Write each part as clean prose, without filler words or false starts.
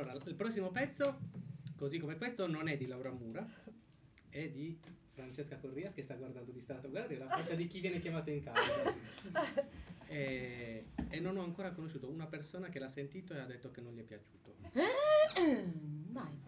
Allora, il prossimo pezzo, così come questo, non è di Laura Mura, è di Francesca Corrias, che sta guardando distratto. Guardate la faccia di chi viene chiamato in causa. E non ho ancora conosciuto una persona che l'ha sentito e ha detto che non gli è piaciuto. Vai.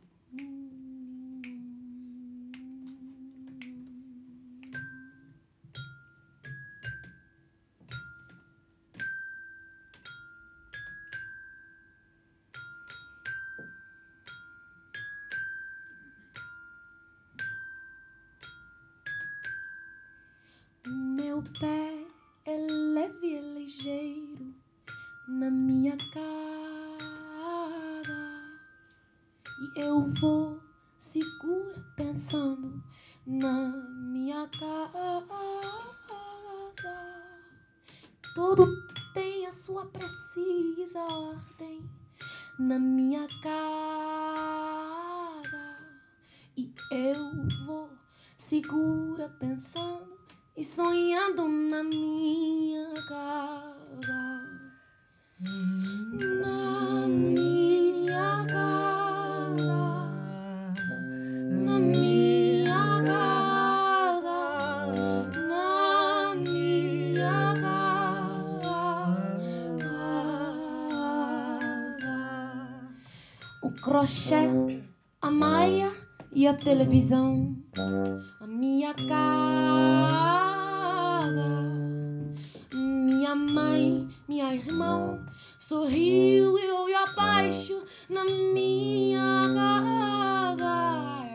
Meu pé é leve e ligeiro na minha casa e eu vou segura pensando na minha casa. Tudo tem a sua precisa ordem na minha casa e eu vou segura pensando e sonhando na minha casa. Na minha casa. Na minha casa. Na minha casa. O crochê, a maia e a televisão. A minha casa. Minha mãe, minha irmã sorriu e eu abaixo na minha casa.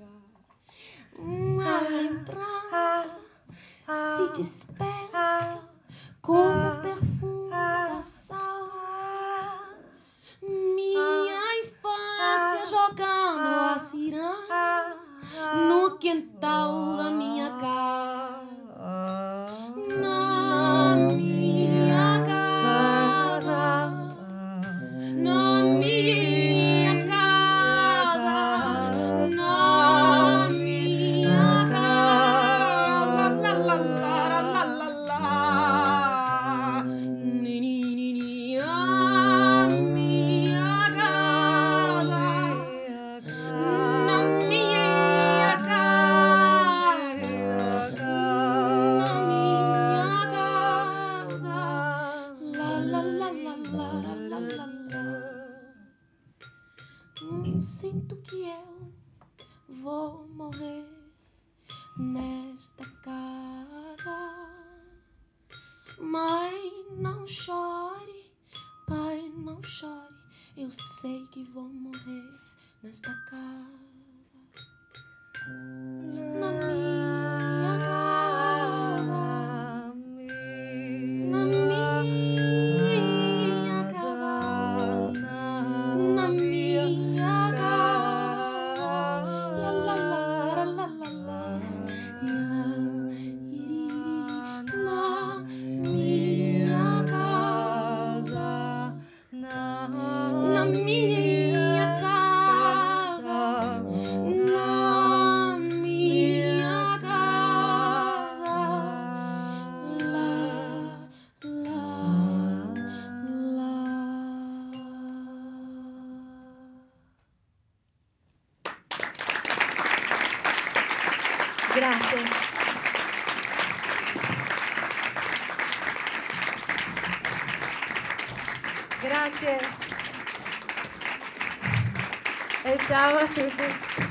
Uma lembrança se desperta como perfume da salsa. Minha infância jogando a ciranda no quintal da minha casa. Na minha casa. Na minha casa. Na minha casa. La la la la la la. Ni ni ni ni. A minha casa. Na minha casa. Na minha casa. La la la la la la la la. Sinto que eu vou morrer nesta casa. Mãe, não chore, pai, não chore. Eu sei que vou morrer nesta casa. Na minha casa. Na minha casa. Na minha casa. La la la la la la. Na minha casa. Na minha casa. Na minha casa. La la la. Grazie. Grazie. E ciao a tutti.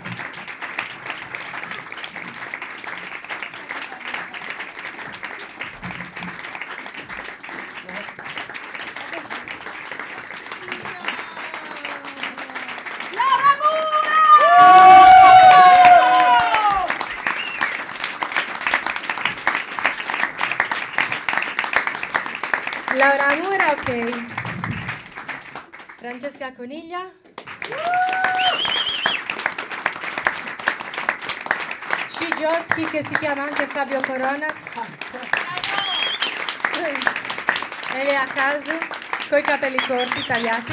Laura Mura, ok. Francesca Coniglia. Cigiotsky, che si chiama anche Fabio Coronas. Elia Casu, coi capelli corti, tagliati.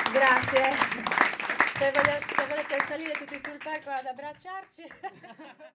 Grazie. Se volete salire tutti sul palco ad abbracciarci.